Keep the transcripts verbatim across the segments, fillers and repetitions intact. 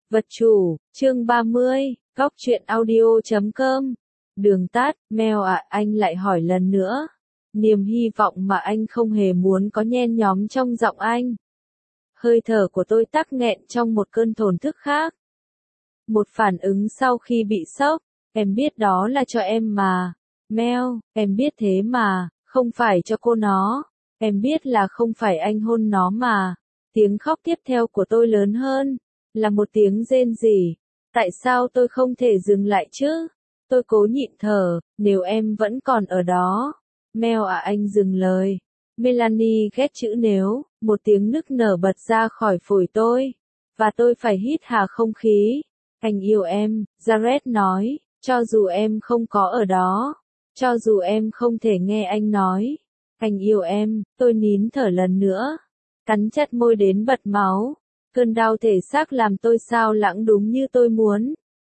Vật chủ, chương ba mươi, góc truyện audio chấm com. Đường tắt, Mel ạ, anh lại hỏi lần nữa. Niềm hy vọng mà anh không hề muốn có nhen nhóm trong giọng anh. Hơi thở của tôi tắc nghẹn trong một cơn thổn thức khác. Một phản ứng sau khi bị sốc, em biết đó là cho em mà. Mel, em biết thế mà, không phải cho cô nó. Em biết là không phải anh hôn nó mà. Tiếng khóc tiếp theo của tôi lớn hơn. Là một tiếng rên rỉ. Tại sao tôi không thể dừng lại chứ? Tôi cố nhịn thở, nếu em vẫn còn ở đó. Mel à, anh dừng lời. Melanie ghét chữ nếu, một tiếng nức nở bật ra khỏi phổi tôi. Và tôi phải hít hà không khí. Anh yêu em, Jared nói, cho dù em không có ở đó. Cho dù em không thể nghe anh nói. Anh yêu em, tôi nín thở lần nữa. Cắn chặt môi đến bật máu. Cơn đau thể xác làm tôi xao lãng đúng như tôi muốn.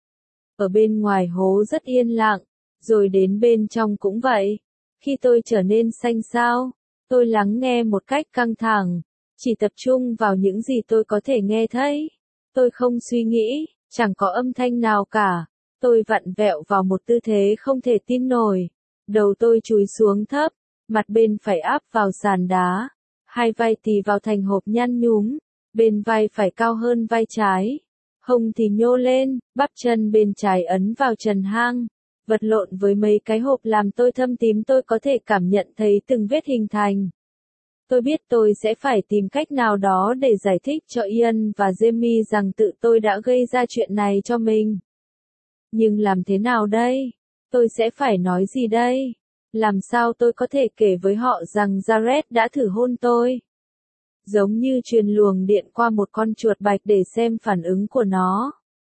Ở bên ngoài hố rất yên lặng, rồi đến bên trong cũng vậy. Khi tôi trở nên xanh xao, tôi lắng nghe một cách căng thẳng, chỉ tập trung vào những gì tôi có thể nghe thấy. Tôi không suy nghĩ, chẳng có âm thanh nào cả. Tôi vặn vẹo vào một tư thế không thể tin nổi. Đầu tôi chúi xuống thấp, mặt bên phải áp vào sàn đá, hai vai tì vào thành hộp nhăn nhúm. Bên vai phải cao hơn vai trái, hông thì nhô lên, bắp chân bên trái ấn vào trần hang, vật lộn với mấy cái hộp làm tôi thâm tím. Tôi có thể cảm nhận thấy từng vết hình thành. Tôi biết tôi sẽ phải tìm cách nào đó để giải thích cho Ian và Jamie rằng tự tôi đã gây ra chuyện này cho mình. Nhưng làm thế nào đây? Tôi sẽ phải nói gì đây? Làm sao tôi có thể kể với họ rằng Jared đã thử hôn tôi? Giống như truyền luồng điện qua một con chuột bạch để xem phản ứng của nó.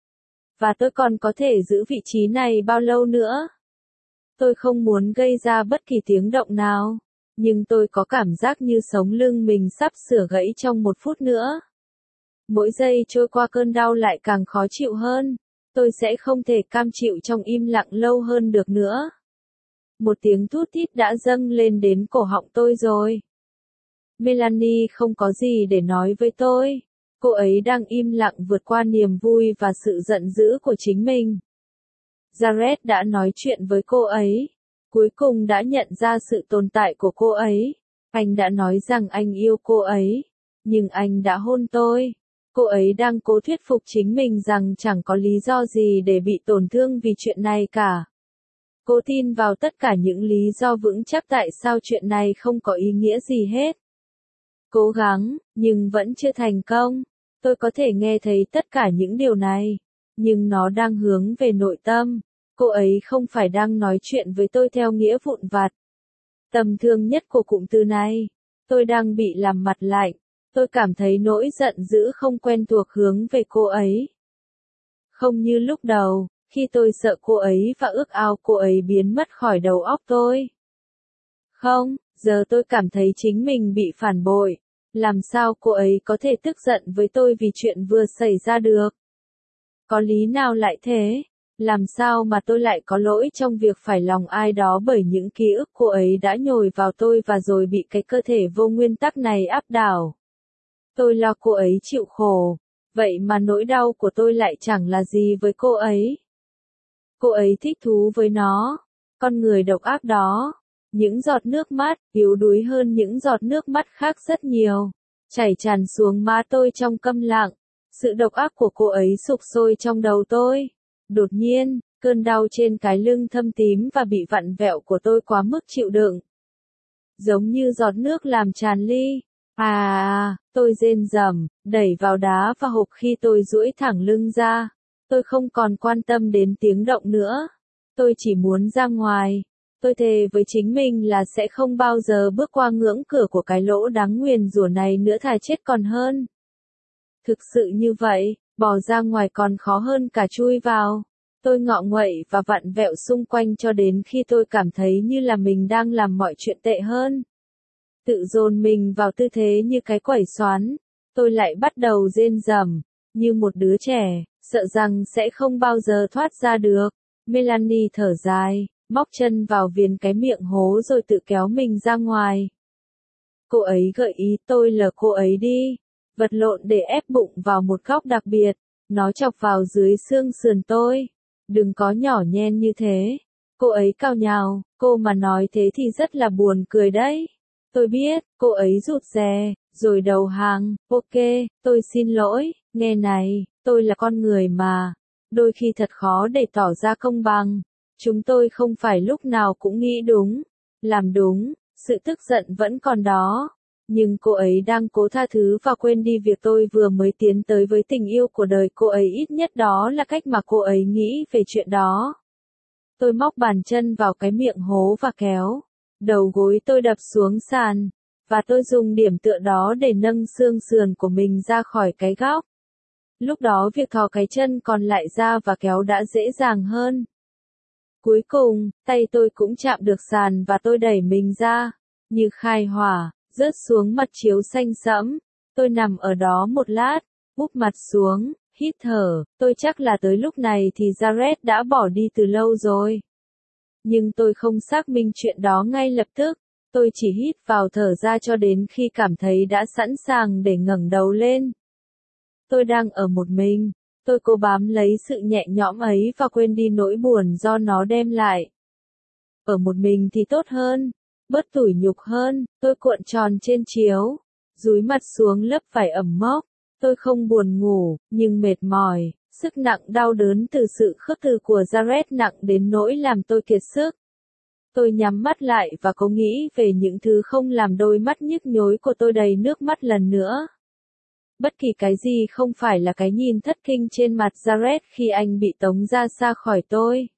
Và tôi còn có thể giữ vị trí này bao lâu nữa? Tôi không muốn gây ra bất kỳ tiếng động nào, nhưng tôi có cảm giác như sống lưng mình sắp sửa gãy trong một phút nữa. Mỗi giây trôi qua cơn đau lại càng khó chịu hơn. Tôi sẽ không thể cam chịu trong im lặng lâu hơn được nữa. Một tiếng thút thít đã dâng lên đến cổ họng tôi rồi. Melanie không có gì để nói với tôi. Cô ấy đang im lặng vượt qua niềm vui và sự giận dữ của chính mình. Jared đã nói chuyện với cô ấy. Cuối cùng đã nhận ra sự tồn tại của cô ấy. Anh đã nói rằng anh yêu cô ấy. Nhưng anh đã hôn tôi. Cô ấy đang cố thuyết phục chính mình rằng chẳng có lý do gì để bị tổn thương vì chuyện này cả. Cô tin vào tất cả những lý do vững chắc tại sao chuyện này không có ý nghĩa gì hết. Cố gắng, nhưng vẫn chưa thành công. Tôi có thể nghe thấy tất cả những điều này, nhưng nó đang hướng về nội tâm. Cô ấy không phải đang nói chuyện với tôi theo nghĩa vụn vặt. Tầm thường nhất của cụm từ này, tôi đang bị làm mặt lạnh. Tôi cảm thấy nỗi giận dữ không quen thuộc hướng về cô ấy. Không như lúc đầu, khi tôi sợ cô ấy và ước ao cô ấy biến mất khỏi đầu óc tôi. Không, giờ tôi cảm thấy chính mình bị phản bội. Làm sao cô ấy có thể tức giận với tôi vì chuyện vừa xảy ra được? Có lý nào lại thế? Làm sao mà tôi lại có lỗi trong việc phải lòng ai đó bởi những ký ức cô ấy đã nhồi vào tôi và rồi bị cái cơ thể vô nguyên tắc này áp đảo? Tôi lo cô ấy chịu khổ. Vậy mà nỗi đau của tôi lại chẳng là gì với cô ấy. Cô ấy thích thú với nó. Con người độc ác đó. Những giọt nước mắt, yếu đuối hơn những giọt nước mắt khác rất nhiều, chảy tràn xuống má tôi trong câm lặng. Sự độc ác của cô ấy sục sôi trong đầu tôi. Đột nhiên, cơn đau trên cái lưng thâm tím và bị vặn vẹo của tôi quá mức chịu đựng. Giống như giọt nước làm tràn ly. À, tôi rên rầm, đẩy vào đá và hộp khi tôi duỗi thẳng lưng ra. Tôi không còn quan tâm đến tiếng động nữa. Tôi chỉ muốn ra ngoài. Tôi thề với chính mình là sẽ không bao giờ bước qua ngưỡng cửa của cái lỗ đáng nguyền rủa này nữa, thà chết còn hơn. Thực sự như vậy, bỏ ra ngoài còn khó hơn cả chui vào. Tôi ngọ nguậy và vặn vẹo xung quanh cho đến khi tôi cảm thấy như là mình đang làm mọi chuyện tệ hơn. Tự dồn mình vào tư thế như cái quẩy xoắn. Tôi lại bắt đầu rên rầm, như một đứa trẻ, sợ rằng sẽ không bao giờ thoát ra được. Melanie thở dài, móc chân vào viền cái miệng hố rồi tự kéo mình ra ngoài. Cô ấy gợi ý tôi lờ cô ấy đi, vật lộn để ép bụng vào một góc đặc biệt. Nó chọc vào dưới xương sườn tôi. Đừng có nhỏ nhen như thế. Cô ấy cào nhào, cô mà nói thế thì rất là buồn cười đấy. Tôi biết, cô ấy rụt rè, rồi đầu hàng, ok, tôi xin lỗi, nghe này, tôi là con người mà. Đôi khi thật khó để tỏ ra công bằng. Chúng tôi không phải lúc nào cũng nghĩ đúng, làm đúng, sự tức giận vẫn còn đó. Nhưng cô ấy đang cố tha thứ và quên đi việc tôi vừa mới tiến tới với tình yêu của đời cô ấy, ít nhất đó là cách mà cô ấy nghĩ về chuyện đó. Tôi móc bàn chân vào cái miệng hố và kéo. Đầu gối tôi đập xuống sàn. Và tôi dùng điểm tựa đó để nâng xương sườn của mình ra khỏi cái góc. Lúc đó việc thò cái chân còn lại ra và kéo đã dễ dàng hơn. Cuối cùng, tay tôi cũng chạm được sàn và tôi đẩy mình ra. Như khai hỏa, rớt xuống mặt chiếu xanh sẫm. Tôi nằm ở đó một lát, úp mặt xuống, hít thở. Tôi chắc là tới lúc này thì Jared đã bỏ đi từ lâu rồi. Nhưng tôi không xác minh chuyện đó ngay lập tức. Tôi chỉ hít vào thở ra cho đến khi cảm thấy đã sẵn sàng để ngẩng đầu lên. Tôi đang ở một mình. Tôi cố bám lấy sự nhẹ nhõm ấy và quên đi nỗi buồn do nó đem lại. Ở một mình thì tốt hơn, bớt tủi nhục hơn. Tôi cuộn tròn trên chiếu, dúi mặt xuống lớp vải ẩm mốc. Tôi không buồn ngủ, nhưng mệt mỏi. Sức nặng đau đớn từ sự khước từ của Jared nặng đến nỗi làm tôi kiệt sức. Tôi nhắm mắt lại và cố nghĩ về những thứ không làm đôi mắt nhức nhối của tôi đầy nước mắt lần nữa. Bất kỳ cái gì không phải là cái nhìn thất kinh trên mặt Jared khi anh bị tống ra xa khỏi tôi.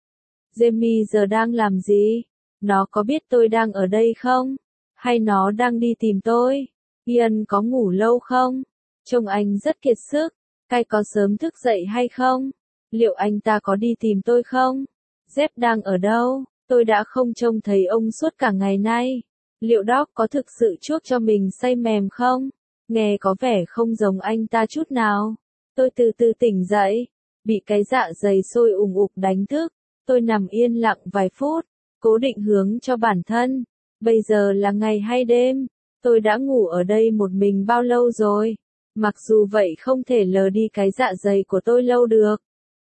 Jamie giờ đang làm gì? Nó có biết tôi đang ở đây không? Hay nó đang đi tìm tôi? Ian có ngủ lâu không? Trông anh rất kiệt sức. Kai có sớm thức dậy hay không? Liệu anh ta có đi tìm tôi không? Jeff đang ở đâu? Tôi đã không trông thấy ông suốt cả ngày nay. Liệu Doc có thực sự chuốc cho mình say mềm không? Nghe có vẻ không giống anh ta chút nào. Tôi từ từ tỉnh dậy, bị cái dạ dày sôi ùng ục đánh thức. Tôi nằm yên lặng vài phút, cố định hướng cho bản thân. Bây giờ là ngày hay đêm? Tôi đã ngủ ở đây một mình bao lâu rồi? Mặc dù vậy không thể lờ đi cái dạ dày của tôi lâu được.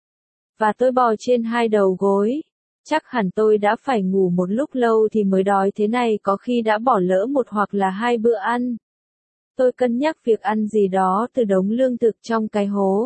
Và tôi bò trên hai đầu gối. Chắc hẳn tôi đã phải ngủ một lúc lâu thì mới đói thế này, có khi đã bỏ lỡ một hoặc là hai bữa ăn. Tôi cân nhắc việc ăn gì đó từ đống lương thực trong cái hố.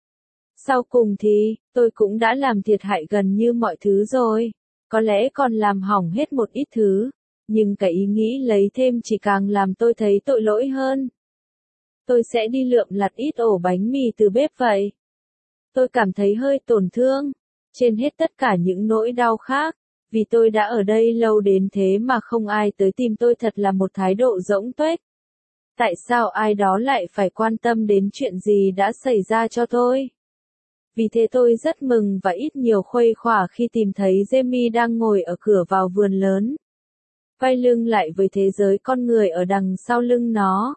Sau cùng thì, tôi cũng đã làm thiệt hại gần như mọi thứ rồi. Có lẽ còn làm hỏng hết một ít thứ. Nhưng cái ý nghĩ lấy thêm chỉ càng làm tôi thấy tội lỗi hơn. Tôi sẽ đi lượm lặt ít ổ bánh mì từ bếp vậy. Tôi cảm thấy hơi tổn thương. Trên hết tất cả những nỗi đau khác. Vì tôi đã ở đây lâu đến thế mà không ai tới tìm tôi, thật là một thái độ rỗng tuếch. Tại sao ai đó lại phải quan tâm đến chuyện gì đã xảy ra cho tôi? Vì thế tôi rất mừng và ít nhiều khuây khỏa khi tìm thấy Jamie đang ngồi ở cửa vào vườn lớn. Quay lưng lại với thế giới con người ở đằng sau lưng nó.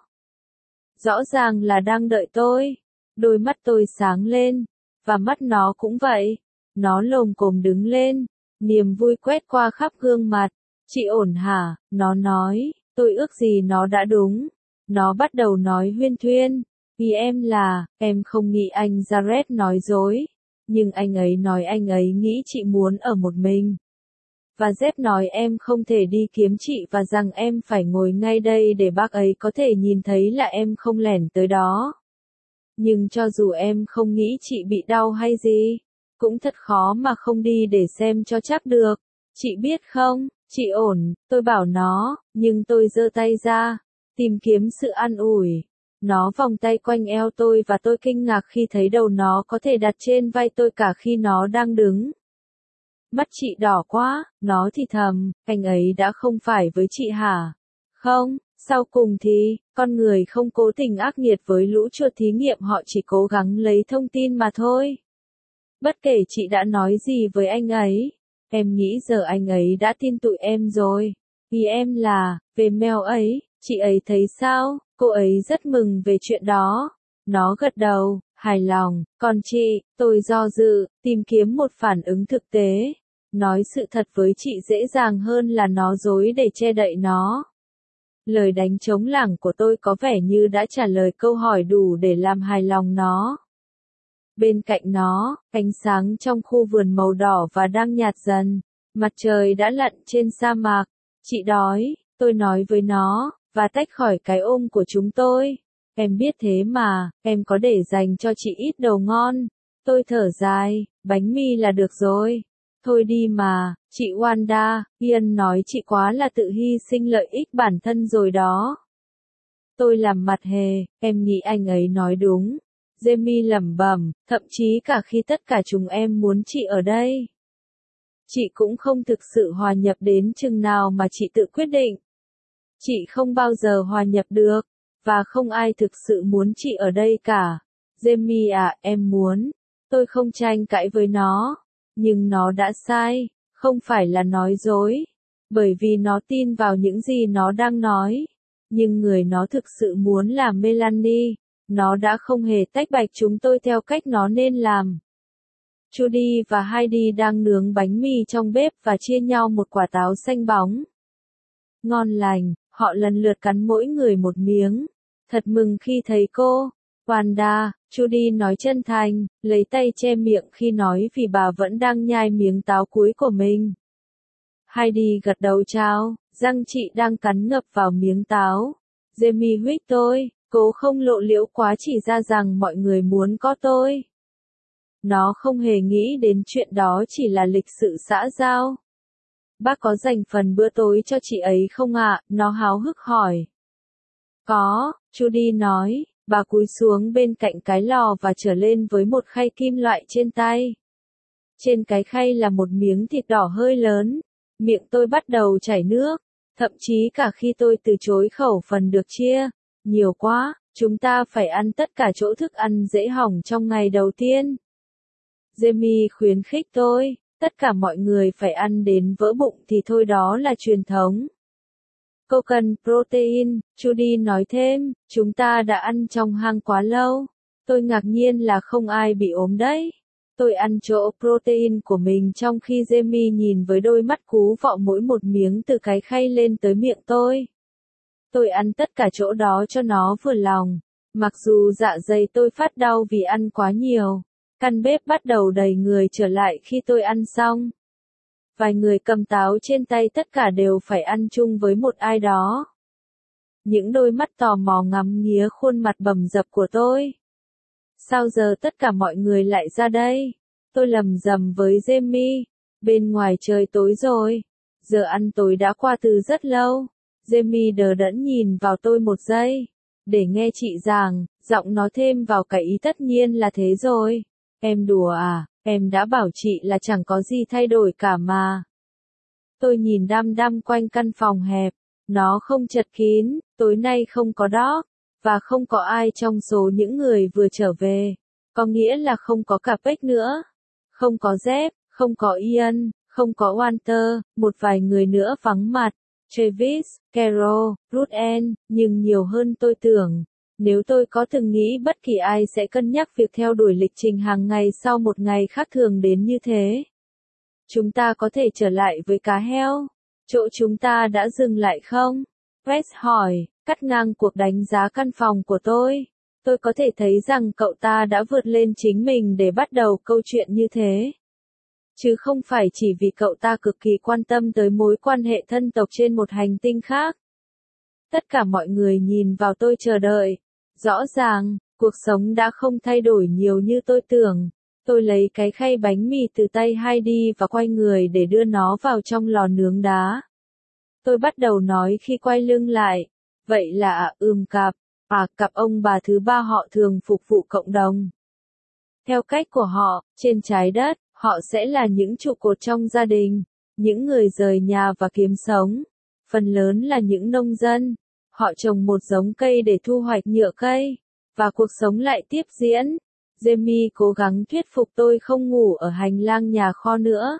Rõ ràng là đang đợi tôi. Đôi mắt tôi sáng lên. Và mắt nó cũng vậy. Nó lồm cồm đứng lên. Niềm vui quét qua khắp gương mặt. Chị ổn hả? Nó nói. Tôi ước gì nó đã đúng. Nó bắt đầu nói huyên thuyên. Vì em là, em không nghĩ anh Jared nói dối. Nhưng anh ấy nói anh ấy nghĩ chị muốn ở một mình. Và Jeff nói em không thể đi kiếm chị và rằng em phải ngồi ngay đây để bác ấy có thể nhìn thấy là em không lẻn tới đó. Nhưng cho dù em không nghĩ chị bị đau hay gì, cũng thật khó mà không đi để xem cho chắc được. Chị biết không, chị ổn, tôi bảo nó, nhưng tôi giơ tay ra, tìm kiếm sự an ủi. Nó vòng tay quanh eo tôi và tôi kinh ngạc khi thấy đầu nó có thể đặt trên vai tôi cả khi nó đang đứng. Mắt chị đỏ quá, nó thì thầm, anh ấy đã không phải với chị hả? Không, sau cùng thì, con người không cố tình ác nghiệt với lũ chuột thí nghiệm, họ chỉ cố gắng lấy thông tin mà thôi. Bất kể chị đã nói gì với anh ấy, em nghĩ giờ anh ấy đã tin tụi em rồi. Vì em là, về mail ấy, chị ấy thấy sao? Cô ấy rất mừng về chuyện đó. Nó gật đầu, hài lòng. Còn chị, tôi do dự, tìm kiếm một phản ứng thực tế. Nói sự thật với chị dễ dàng hơn là nói dối để che đậy nó. Lời đánh trống lảng của tôi có vẻ như đã trả lời câu hỏi đủ để làm hài lòng nó. Bên cạnh nó, ánh sáng trong khu vườn màu đỏ và đang nhạt dần. Mặt trời đã lặn trên sa mạc. Chị đói, tôi nói với nó, và tách khỏi cái ôm của chúng tôi. Em biết thế mà, em có để dành cho chị ít đồ ngon. Tôi thở dài, bánh mì là được rồi. Thôi đi mà, chị Wanda, Ian nói chị quá là tự hy sinh lợi ích bản thân rồi đó. Tôi làm mặt hề, em nghĩ anh ấy nói đúng. Jamie lẩm bẩm, thậm chí cả khi tất cả chúng em muốn chị ở đây. Chị cũng không thực sự hòa nhập đến chừng nào mà chị tự quyết định. Chị không bao giờ hòa nhập được, và không ai thực sự muốn chị ở đây cả. Jamie à, em muốn. Tôi không tranh cãi với nó, nhưng nó đã sai, không phải là nói dối, bởi vì nó tin vào những gì nó đang nói. Nhưng người nó thực sự muốn là Melanie, nó đã không hề tách bạch chúng tôi theo cách nó nên làm. Judy và Heidi đang nướng bánh mì trong bếp và chia nhau một quả táo xanh bóng. Ngon lành, họ lần lượt cắn mỗi người một miếng. Thật mừng khi thấy cô. Wanda, Judy nói chân thành, lấy tay che miệng khi nói vì bà vẫn đang nhai miếng táo cuối của mình. Heidi gật đầu chào, răng chị đang cắn ngập vào miếng táo. Jamie huých tôi, cố không lộ liễu quá chỉ ra rằng mọi người muốn có tôi. Nó không hề nghĩ đến chuyện đó chỉ là lịch sự xã giao. Bác có dành phần bữa tối cho chị ấy không ạ? Nó háo hức hỏi. Có, Judy nói, bà cúi xuống bên cạnh cái lò và trở lên với một khay kim loại trên tay. Trên cái khay là một miếng thịt đỏ hơi lớn. Miệng tôi bắt đầu chảy nước, thậm chí cả khi tôi từ chối khẩu phần được chia. Nhiều quá, chúng ta phải ăn tất cả chỗ thức ăn dễ hỏng trong ngày đầu tiên. Jamie khuyến khích tôi, tất cả mọi người phải ăn đến vỡ bụng thì thôi, đó là truyền thống. Cô cần protein, Judy nói thêm, chúng ta đã ăn trong hang quá lâu. Tôi ngạc nhiên là không ai bị ốm đấy. Tôi ăn chỗ protein của mình trong khi Jamie nhìn với đôi mắt cú vọ mỗi một miếng từ cái khay lên tới miệng tôi. Tôi ăn tất cả chỗ đó cho nó vừa lòng. Mặc dù dạ dày tôi phát đau vì ăn quá nhiều. Căn bếp bắt đầu đầy người trở lại khi tôi ăn xong. Vài người cầm táo trên tay, tất cả đều phải ăn chung với một ai đó. Những đôi mắt tò mò ngắm nghía khuôn mặt bầm dập của tôi. Sao giờ tất cả mọi người lại ra đây? Tôi lầm rầm với Jamie. Bên ngoài trời tối rồi. Giờ ăn tối đã qua từ rất lâu. Jamie đờ đẫn nhìn vào tôi một giây. Để nghe chị giảng, giọng nó thêm vào cái ý tất nhiên là thế rồi. Em đùa à, em đã bảo chị là chẳng có gì thay đổi cả mà. Tôi nhìn đăm đăm quanh căn phòng hẹp. Nó không chật kín, tối nay không có dog, và không có ai trong số những người vừa trở về. Có nghĩa là không có cả Peck nữa. Không có Jeff, không có Ian, không có Walter, một vài người nữa vắng mặt. Travis, Carol, Ruth Ann, nhưng nhiều hơn tôi tưởng. Nếu tôi có từng nghĩ bất kỳ ai sẽ cân nhắc việc theo đuổi lịch trình hàng ngày sau một ngày khác thường đến như thế. Chúng ta có thể trở lại với cá heo. Chỗ chúng ta đã dừng lại không? Wes hỏi, cắt ngang cuộc đánh giá căn phòng của tôi. Tôi có thể thấy rằng cậu ta đã vượt lên chính mình để bắt đầu câu chuyện như thế. Chứ không phải chỉ vì cậu ta cực kỳ quan tâm tới mối quan hệ thân tộc trên một hành tinh khác. Tất cả mọi người nhìn vào tôi chờ đợi. Rõ ràng, cuộc sống đã không thay đổi nhiều như tôi tưởng. Tôi lấy cái khay bánh mì từ tay Heidi và quay người để đưa nó vào trong lò nướng đá. Tôi bắt đầu nói khi quay lưng lại. Vậy là à, ừm cặp, à cặp ông bà thứ ba họ thường phục vụ cộng đồng. Theo cách của họ, trên trái đất, họ sẽ là những trụ cột trong gia đình, những người rời nhà và kiếm sống. Phần lớn là những nông dân. Họ trồng một giống cây để thu hoạch nhựa cây, và cuộc sống lại tiếp diễn. Jamie cố gắng thuyết phục tôi không ngủ ở hành lang nhà kho nữa.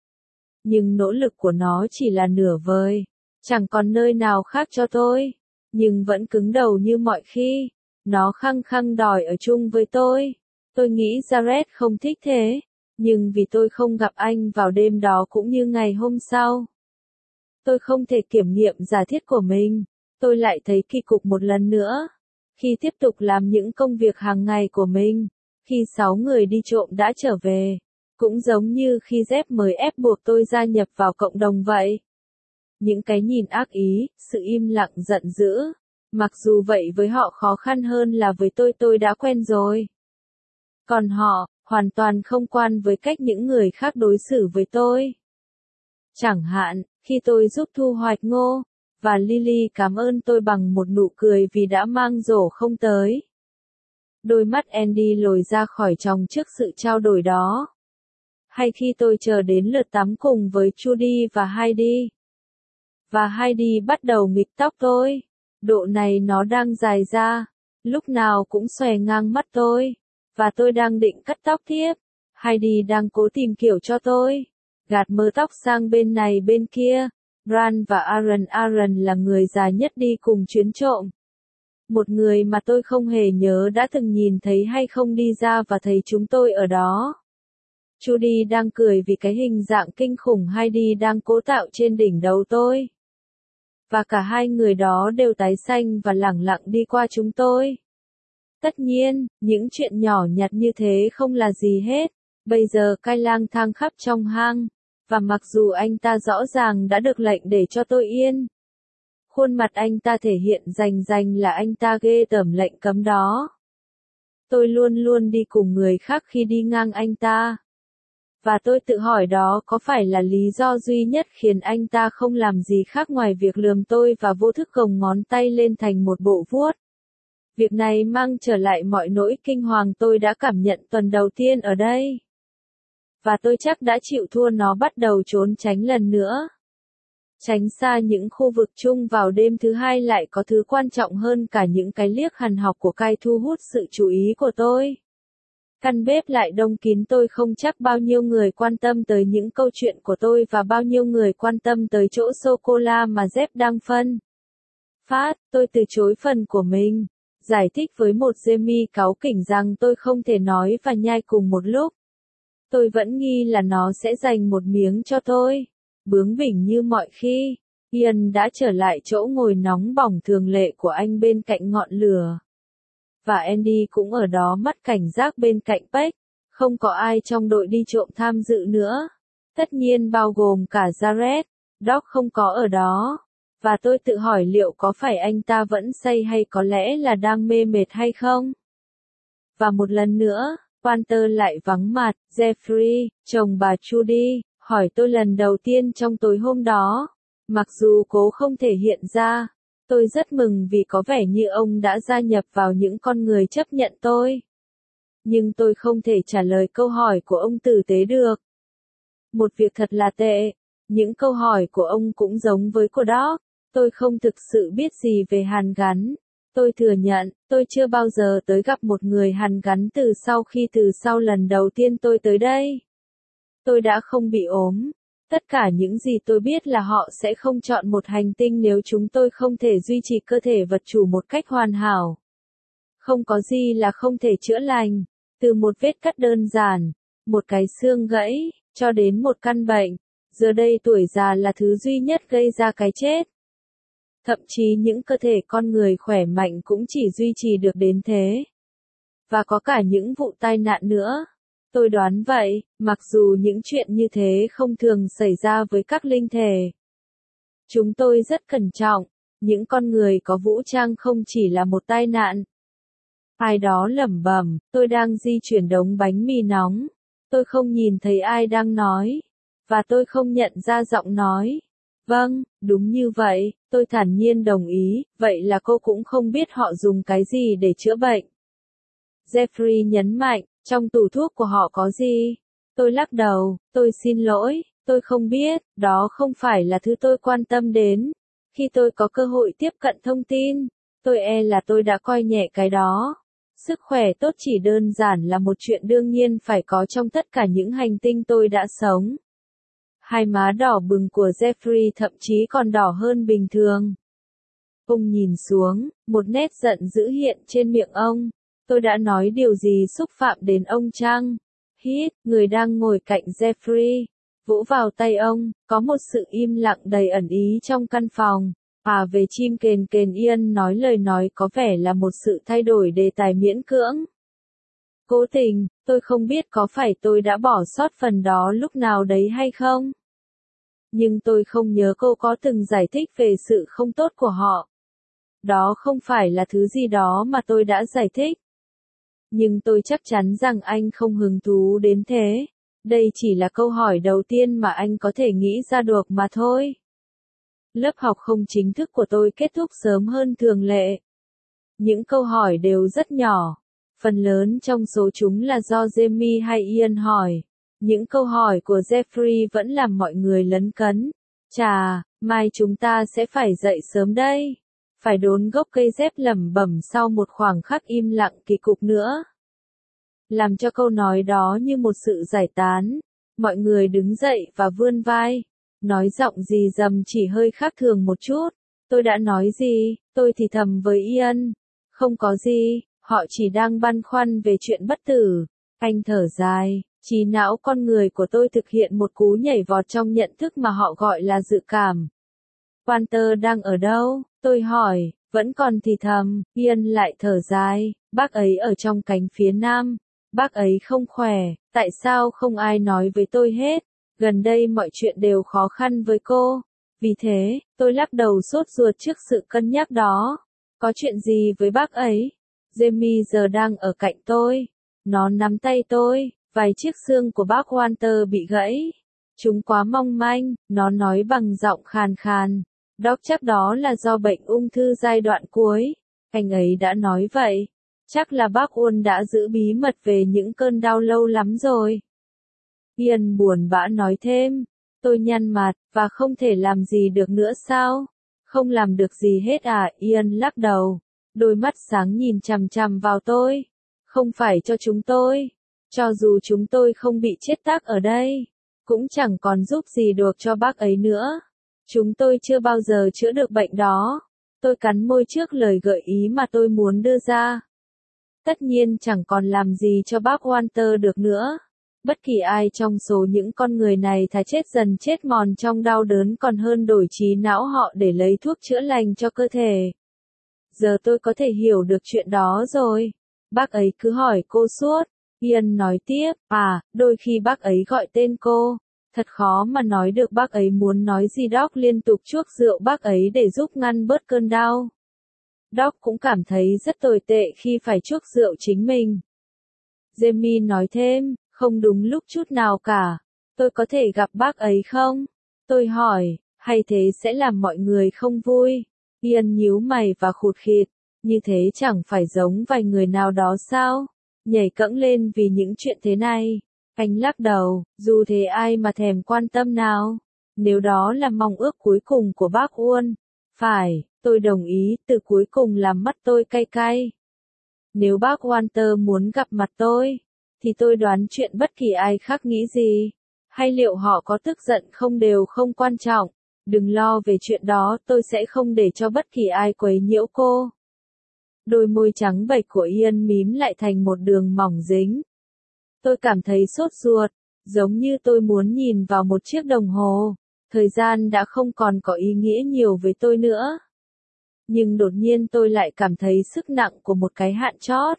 Nhưng nỗ lực của nó chỉ là nửa vời. Chẳng còn nơi nào khác cho tôi. Nhưng vẫn cứng đầu như mọi khi. Nó khăng khăng đòi ở chung với tôi. Tôi nghĩ Jared không thích thế. Nhưng vì tôi không gặp anh vào đêm đó cũng như ngày hôm sau. Tôi không thể kiểm nghiệm giả thiết của mình. Tôi lại thấy kỳ cục một lần nữa. Khi tiếp tục làm những công việc hàng ngày của mình. khi sáu người đi trộm đã trở về. Cũng giống như khi Jeff mới ép buộc tôi gia nhập vào cộng đồng vậy. Những cái nhìn ác ý, sự im lặng giận dữ. Mặc dù vậy với họ khó khăn hơn là với tôi tôi đã quen rồi. Còn họ, hoàn toàn không quan với cách những người khác đối xử với tôi. Chẳng hạn, khi tôi giúp thu hoạch ngô, và Lily cảm ơn tôi bằng một nụ cười vì đã mang rổ không tới. Đôi mắt Andy lồi ra khỏi tròng trước sự trao đổi đó. Hay khi tôi chờ đến lượt tắm cùng với Judy và Heidi. Và Heidi bắt đầu nghịch tóc tôi. Độ này nó đang dài ra. Lúc nào cũng xòe ngang mắt tôi. Và tôi đang định cắt tóc tiếp. Heidi đang cố tìm kiểu cho tôi. Gạt mớ tóc sang bên này bên kia. Bran và Aaron Aaron là người già nhất đi cùng chuyến trộm. Một người mà tôi không hề nhớ đã từng nhìn thấy hay không đi ra và thấy chúng tôi ở đó. Judy đang cười vì cái hình dạng kinh khủng Heidi đang cố tạo trên đỉnh đầu tôi. Và cả hai người đó đều tái xanh và lẳng lặng đi qua chúng tôi. Tất nhiên, những chuyện nhỏ nhặt như thế không là gì hết. Bây giờ Kai lang thang khắp trong hang. Và mặc dù anh ta rõ ràng đã được lệnh để cho tôi yên. Khuôn mặt anh ta thể hiện rành rành là anh ta ghê tởm lệnh cấm đó. Tôi luôn luôn đi cùng người khác khi đi ngang anh ta. Và tôi tự hỏi đó có phải là lý do duy nhất khiến anh ta không làm gì khác ngoài việc lườm tôi và vô thức gồng ngón tay lên thành một bộ vuốt. Việc này mang trở lại mọi nỗi kinh hoàng tôi đã cảm nhận tuần đầu tiên ở đây. Và tôi chắc đã chịu thua nó bắt đầu trốn tránh lần nữa. Tránh xa những khu vực chung vào đêm thứ hai lại có thứ quan trọng hơn cả những cái liếc hằn học của Kai thu hút sự chú ý của tôi. Căn bếp lại đông kín tôi không chắc bao nhiêu người quan tâm tới những câu chuyện của tôi và bao nhiêu người quan tâm tới chỗ sô-cô-la mà Jeff đang phân. Phát, tôi từ chối phần của mình. Giải thích với một Jamie cáu kỉnh rằng tôi không thể nói và nhai cùng một lúc. Tôi vẫn nghi là nó sẽ dành một miếng cho tôi. Bướng bỉnh như mọi khi, Ian đã trở lại chỗ ngồi nóng bỏng thường lệ của anh bên cạnh ngọn lửa. Và Andy cũng ở đó mắt cảnh giác bên cạnh Peck. Không có ai trong đội đi trộm tham dự nữa. Tất nhiên bao gồm cả Jared. Doc không có ở đó. Và tôi tự hỏi liệu có phải anh ta vẫn say hay có lẽ là đang mê mệt hay không? Và một lần nữa, Walter lại vắng mặt. Jeffrey, chồng bà Judy, hỏi tôi lần đầu tiên trong tối hôm đó. Mặc dù cố không thể hiện ra, tôi rất mừng vì có vẻ như ông đã gia nhập vào những con người chấp nhận tôi. Nhưng tôi không thể trả lời câu hỏi của ông tử tế được. Một việc thật là tệ. Những câu hỏi của ông cũng giống với của Doc. Tôi không thực sự biết gì về hàn gắn. Tôi thừa nhận, tôi chưa bao giờ tới gặp một người hàn gắn từ sau khi từ sau lần đầu tiên tôi tới đây. Tôi đã không bị ốm. Tất cả những gì tôi biết là họ sẽ không chọn một hành tinh nếu chúng tôi không thể duy trì cơ thể vật chủ một cách hoàn hảo. Không có gì là không thể chữa lành. Từ một vết cắt đơn giản, một cái xương gãy, cho đến một căn bệnh. Giờ đây tuổi già là thứ duy nhất gây ra cái chết. Thậm chí những cơ thể con người khỏe mạnh cũng chỉ duy trì được đến thế. Và có cả những vụ tai nạn nữa. Tôi đoán vậy, mặc dù những chuyện như thế không thường xảy ra với các linh thể. Chúng tôi rất cẩn trọng, những con người có vũ trang không chỉ là một tai nạn. Ai đó lẩm bẩm, tôi đang di chuyển đống bánh mì nóng. Tôi không nhìn thấy ai đang nói. Và tôi không nhận ra giọng nói. Vâng, đúng như vậy, tôi thản nhiên đồng ý, vậy là cô cũng không biết họ dùng cái gì để chữa bệnh. Jeffrey nhấn mạnh, trong tủ thuốc của họ có gì? Tôi lắc đầu, tôi xin lỗi, tôi không biết, đó không phải là thứ tôi quan tâm đến. Khi tôi có cơ hội tiếp cận thông tin, tôi e là tôi đã coi nhẹ cái đó. Sức khỏe tốt chỉ đơn giản là một chuyện đương nhiên phải có trong tất cả những hành tinh tôi đã sống. Hai má đỏ bừng của Jeffrey thậm chí còn đỏ hơn bình thường. Ông nhìn xuống, một nét giận dữ hiện trên miệng ông. Tôi đã nói điều gì xúc phạm đến ông chăng? Hít, người đang ngồi cạnh Jeffrey, vỗ vào tay ông, có một sự im lặng đầy ẩn ý trong căn phòng. À về chim kền kền Ian nói lời nói có vẻ là một sự thay đổi đề tài miễn cưỡng. Cố tình, tôi không biết có phải tôi đã bỏ sót phần đó lúc nào đấy hay không. Nhưng tôi không nhớ cô có từng giải thích về sự không tốt của họ. Đó không phải là thứ gì đó mà tôi đã giải thích. Nhưng tôi chắc chắn rằng anh không hứng thú đến thế. Đây chỉ là câu hỏi đầu tiên mà anh có thể nghĩ ra được mà thôi. Lớp học không chính thức của tôi kết thúc sớm hơn thường lệ. Những câu hỏi đều rất nhỏ. Phần lớn trong số chúng là do Jamie hay Ian hỏi. Những câu hỏi của Jeffrey vẫn làm mọi người lấn cấn. Chà, mai chúng ta sẽ phải dậy sớm đây. Phải đốn gốc cây dép lẩm bẩm sau một khoảng khắc im lặng kỳ cục nữa. Làm cho câu nói đó như một sự giải tán. Mọi người đứng dậy và vươn vai. Nói giọng gì dầm chỉ hơi khác thường một chút. Tôi đã nói gì? Tôi thì thầm với Ian. Không có gì, họ chỉ đang băn khoăn về chuyện bất tử. Anh thở dài. Trí não con người của tôi thực hiện một cú nhảy vọt trong nhận thức mà họ gọi là dự cảm. Walter đang ở đâu? Tôi hỏi, vẫn còn thì thầm, Ian lại thở dài, bác ấy ở trong cánh phía nam. Bác ấy không khỏe, tại sao không ai nói với tôi hết? Gần đây mọi chuyện đều khó khăn với cô. Vì thế, tôi lắc đầu sốt ruột trước sự cân nhắc đó. Có chuyện gì với bác ấy? Jamie giờ đang ở cạnh tôi. Nó nắm tay tôi. Vài chiếc xương của bác Walter bị gãy. Chúng quá mong manh, nó nói bằng giọng khàn khàn. Doc chắc đó là do bệnh ung thư giai đoạn cuối. Anh ấy đã nói vậy. Chắc là bác Uôn đã giữ bí mật về những cơn đau lâu lắm rồi. Ian buồn bã nói thêm. Tôi nhăn mặt, và không thể làm gì được nữa sao? Không làm được gì hết à? Ian lắc đầu. Đôi mắt sáng nhìn chằm chằm vào tôi. Không phải cho chúng tôi. Cho dù chúng tôi không bị chết tắc ở đây, cũng chẳng còn giúp gì được cho bác ấy nữa. Chúng tôi chưa bao giờ chữa được bệnh đó. Tôi cắn môi trước lời gợi ý mà tôi muốn đưa ra. Tất nhiên chẳng còn làm gì cho bác Walter được nữa. Bất kỳ ai trong số những con người này thà chết dần chết mòn trong đau đớn còn hơn đổi trí não họ để lấy thuốc chữa lành cho cơ thể. Giờ tôi có thể hiểu được chuyện đó rồi. Bác ấy cứ hỏi cô suốt. Ian nói tiếp, à, đôi khi bác ấy gọi tên cô. Thật khó mà nói được bác ấy muốn nói gì. Doc liên tục chuốc rượu bác ấy để giúp ngăn bớt cơn đau. Doc cũng cảm thấy rất tồi tệ khi phải chuốc rượu chính mình. Jamie nói thêm, không đúng lúc chút nào cả. Tôi có thể gặp bác ấy không? Tôi hỏi, hay thế sẽ làm mọi người không vui? Ian nhíu mày và khụt khịt, như thế chẳng phải giống vài người nào đó sao? Nhảy cẫng lên vì những chuyện thế này. Anh lắc đầu, dù thế ai mà thèm quan tâm nào. Nếu đó là mong ước cuối cùng của bác Uôn. Phải, tôi đồng ý, từ cuối cùng làm mắt tôi cay cay. Nếu bác Walter muốn gặp mặt tôi, thì tôi đoán chuyện bất kỳ ai khác nghĩ gì. Hay liệu họ có tức giận không đều không quan trọng. Đừng lo về chuyện đó, tôi sẽ không để cho bất kỳ ai quấy nhiễu cô. Đôi môi trắng bệch của Ian mím lại thành một đường mỏng dính. Tôi cảm thấy sốt ruột, giống như tôi muốn nhìn vào một chiếc đồng hồ. Thời gian đã không còn có ý nghĩa nhiều với tôi nữa. Nhưng đột nhiên tôi lại cảm thấy sức nặng của một cái hạn chót.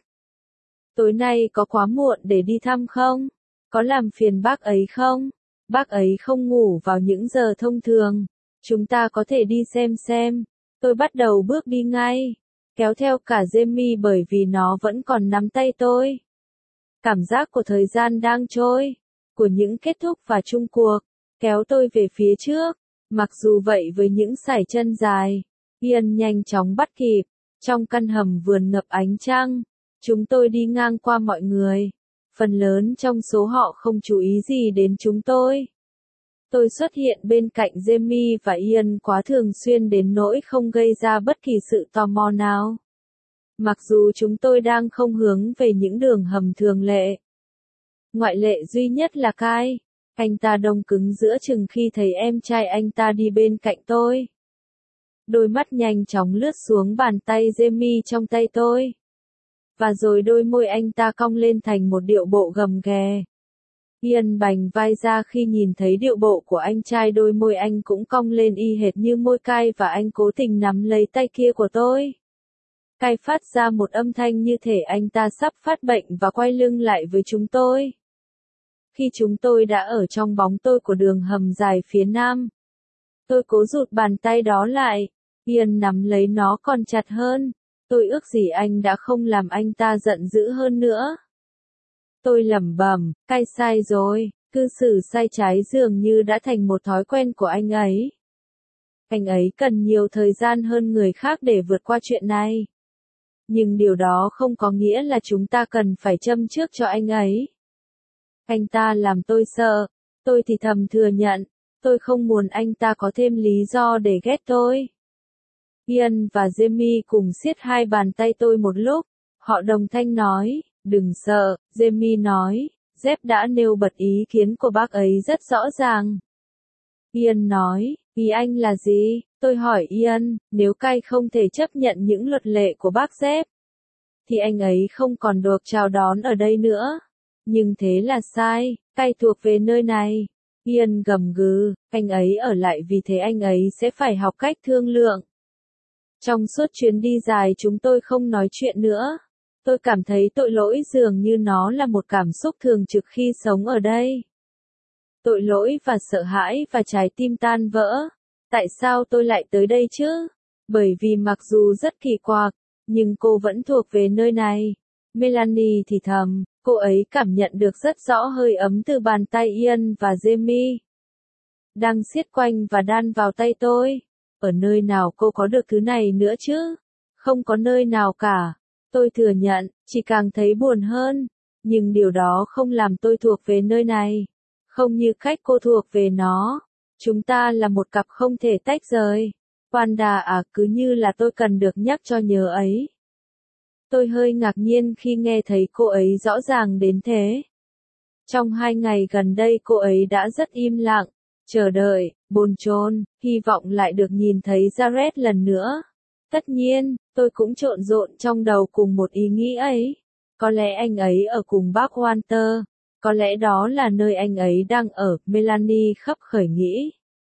Tối nay có quá muộn để đi thăm không? Có làm phiền bác ấy không? Bác ấy không ngủ vào những giờ thông thường. Chúng ta có thể đi xem xem. Tôi bắt đầu bước đi ngay. Kéo theo cả Jamie bởi vì nó vẫn còn nắm tay tôi. Cảm giác của thời gian đang trôi. Của những kết thúc và chung cuộc. Kéo tôi về phía trước. Mặc dù vậy với những sải chân dài. Ian nhanh chóng bắt kịp. Trong căn hầm vườn ngập ánh trăng. Chúng tôi đi ngang qua mọi người. Phần lớn trong số họ không chú ý gì đến chúng tôi. Tôi xuất hiện bên cạnh Jamie và Ian quá thường xuyên đến nỗi không gây ra bất kỳ sự tò mò nào. Mặc dù chúng tôi đang không hướng về những đường hầm thường lệ. Ngoại lệ duy nhất là Kai. Anh ta đông cứng giữa chừng khi thấy em trai anh ta đi bên cạnh tôi. Đôi mắt nhanh chóng lướt xuống bàn tay Jamie trong tay tôi. Và rồi đôi môi anh ta cong lên thành một điệu bộ gầm ghè. Ian bành vai ra khi nhìn thấy điệu bộ của anh trai, đôi môi anh cũng cong lên y hệt như môi Kai và anh cố tình nắm lấy tay kia của tôi. Cai phát ra một âm thanh như thể anh ta sắp phát bệnh và quay lưng lại với chúng tôi. Khi chúng tôi đã ở trong bóng tối của đường hầm dài phía nam, tôi cố rụt bàn tay đó lại. Ian nắm lấy nó còn chặt hơn. Tôi ước gì anh đã không làm anh ta giận dữ hơn nữa. Tôi lẩm bẩm, Cai sai rồi, cư xử sai trái dường như đã thành một thói quen của anh ấy. Anh ấy cần nhiều thời gian hơn người khác để vượt qua chuyện này. Nhưng điều đó không có nghĩa là chúng ta cần phải châm trước cho anh ấy. Anh ta làm tôi sợ. Tôi thì thầm thừa nhận. Tôi không muốn anh ta có thêm lý do để ghét tôi. Ian và Jamie cùng siết hai bàn tay tôi một lúc. Họ đồng thanh nói, đừng sợ. Jamie nói, Jeff đã nêu bật ý kiến của bác ấy rất rõ ràng. Ian nói, ý anh là gì? Tôi hỏi Ian, nếu Cai không thể chấp nhận những luật lệ của bác Jeff, thì anh ấy không còn được chào đón ở đây nữa. Nhưng thế là sai, Cai thuộc về nơi này. Ian gầm gừ, anh ấy ở lại vì thế anh ấy sẽ phải học cách thương lượng. Trong suốt chuyến đi dài chúng tôi không nói chuyện nữa. Tôi cảm thấy tội lỗi dường như nó là một cảm xúc thường trực khi sống ở đây. Tội lỗi và sợ hãi và trái tim tan vỡ. Tại sao tôi lại tới đây chứ? Bởi vì mặc dù rất kỳ quặc, nhưng cô vẫn thuộc về nơi này. Melanie thì thầm, cô ấy cảm nhận được rất rõ hơi ấm từ bàn tay Ian và Jamie. Đang siết quanh và đan vào tay tôi. Ở nơi nào cô có được thứ này nữa chứ? Không có nơi nào cả. Tôi thừa nhận, chỉ càng thấy buồn hơn. Nhưng điều đó không làm tôi thuộc về nơi này. Không như cách cô thuộc về nó. Chúng ta là một cặp không thể tách rời. Wanda à, cứ như là tôi cần được nhắc cho nhớ ấy. Tôi hơi ngạc nhiên khi nghe thấy cô ấy rõ ràng đến thế. Trong hai ngày gần đây cô ấy đã rất im lặng, chờ đợi, bồn chồn, hy vọng lại được nhìn thấy Jared lần nữa. Tất nhiên, tôi cũng trộn rộn trong đầu cùng một ý nghĩ ấy. Có lẽ anh ấy ở cùng bác Walter. Có lẽ đó là nơi anh ấy đang ở, Melanie khấp khởi nghĩ.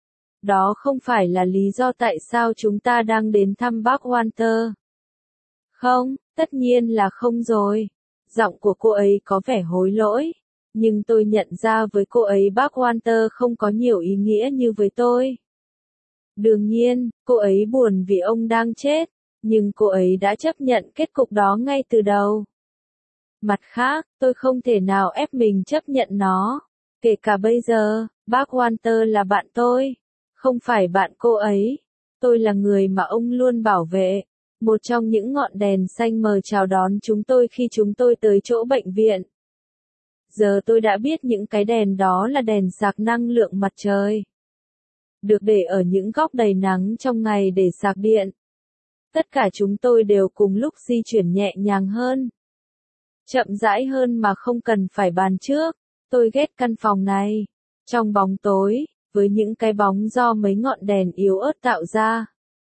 Đó không phải là lý do tại sao chúng ta đang đến thăm bác Walter. Không, tất nhiên là không rồi. Giọng của cô ấy có vẻ hối lỗi. Nhưng tôi nhận ra với cô ấy bác Walter không có nhiều ý nghĩa như với tôi. Đương nhiên, cô ấy buồn vì ông đang chết. Nhưng cô ấy đã chấp nhận kết cục đó ngay từ đầu. Mặt khác, tôi không thể nào ép mình chấp nhận nó. Kể cả bây giờ, bác Walter là bạn tôi. Không phải bạn cô ấy. Tôi là người mà ông luôn bảo vệ. Một trong những ngọn đèn xanh mờ chào đón chúng tôi khi chúng tôi tới chỗ bệnh viện. Giờ tôi đã biết những cái đèn đó là đèn sạc năng lượng mặt trời. Được để ở những góc đầy nắng trong ngày để sạc điện. Tất cả chúng tôi đều cùng lúc di chuyển nhẹ nhàng hơn. Chậm rãi hơn mà không cần phải bàn trước. Tôi ghét căn phòng này. Trong bóng tối, với những cái bóng do mấy ngọn đèn yếu ớt tạo ra.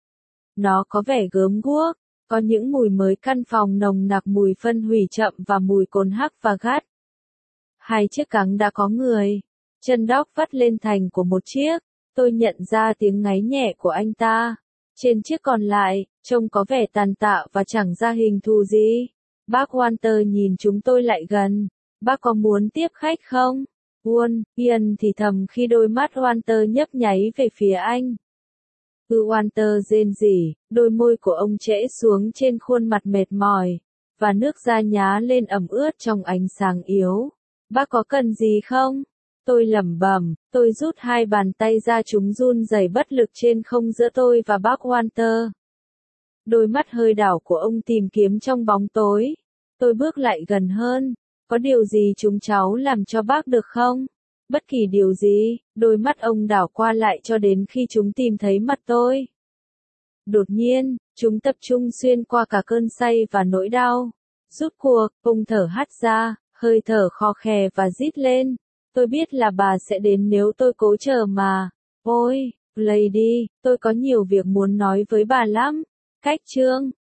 Nó có vẻ gớm guốc, có những mùi mới căn phòng nồng nặc mùi phân hủy chậm và mùi cồn hắc và gắt. Hai chiếc cáng đã có người. Chân Doc vắt lên thành của một chiếc. Tôi nhận ra tiếng ngáy nhẹ của anh ta. Trên chiếc còn lại, trông có vẻ tàn tạ và chẳng ra hình thù gì. Bác Walter nhìn chúng tôi lại gần. Bác có muốn tiếp khách không? Won, Ian thì thầm khi đôi mắt Walter nhấp nháy về phía anh. Ừ, Walter rên rỉ, đôi môi của ông trễ xuống trên khuôn mặt mệt mỏi, và nước da nhá lên ẩm ướt trong ánh sáng yếu. Bác có cần gì không? Tôi lẩm bẩm, tôi rút hai bàn tay ra chúng run rẩy bất lực trên không giữa tôi và bác Walter. Đôi mắt hơi đảo của ông tìm kiếm trong bóng tối. Tôi bước lại gần hơn. Có điều gì chúng cháu làm cho bác được không? Bất kỳ điều gì, đôi mắt ông đảo qua lại cho đến khi chúng tìm thấy mặt tôi. Đột nhiên, chúng tập trung xuyên qua cả cơn say và nỗi đau. Rút cuộc, ông thở hắt ra, hơi thở khò khè và rít lên. Tôi biết là bà sẽ đến nếu tôi cố chờ mà. Ôi, Lady, tôi có nhiều việc muốn nói với bà lắm. Cách chương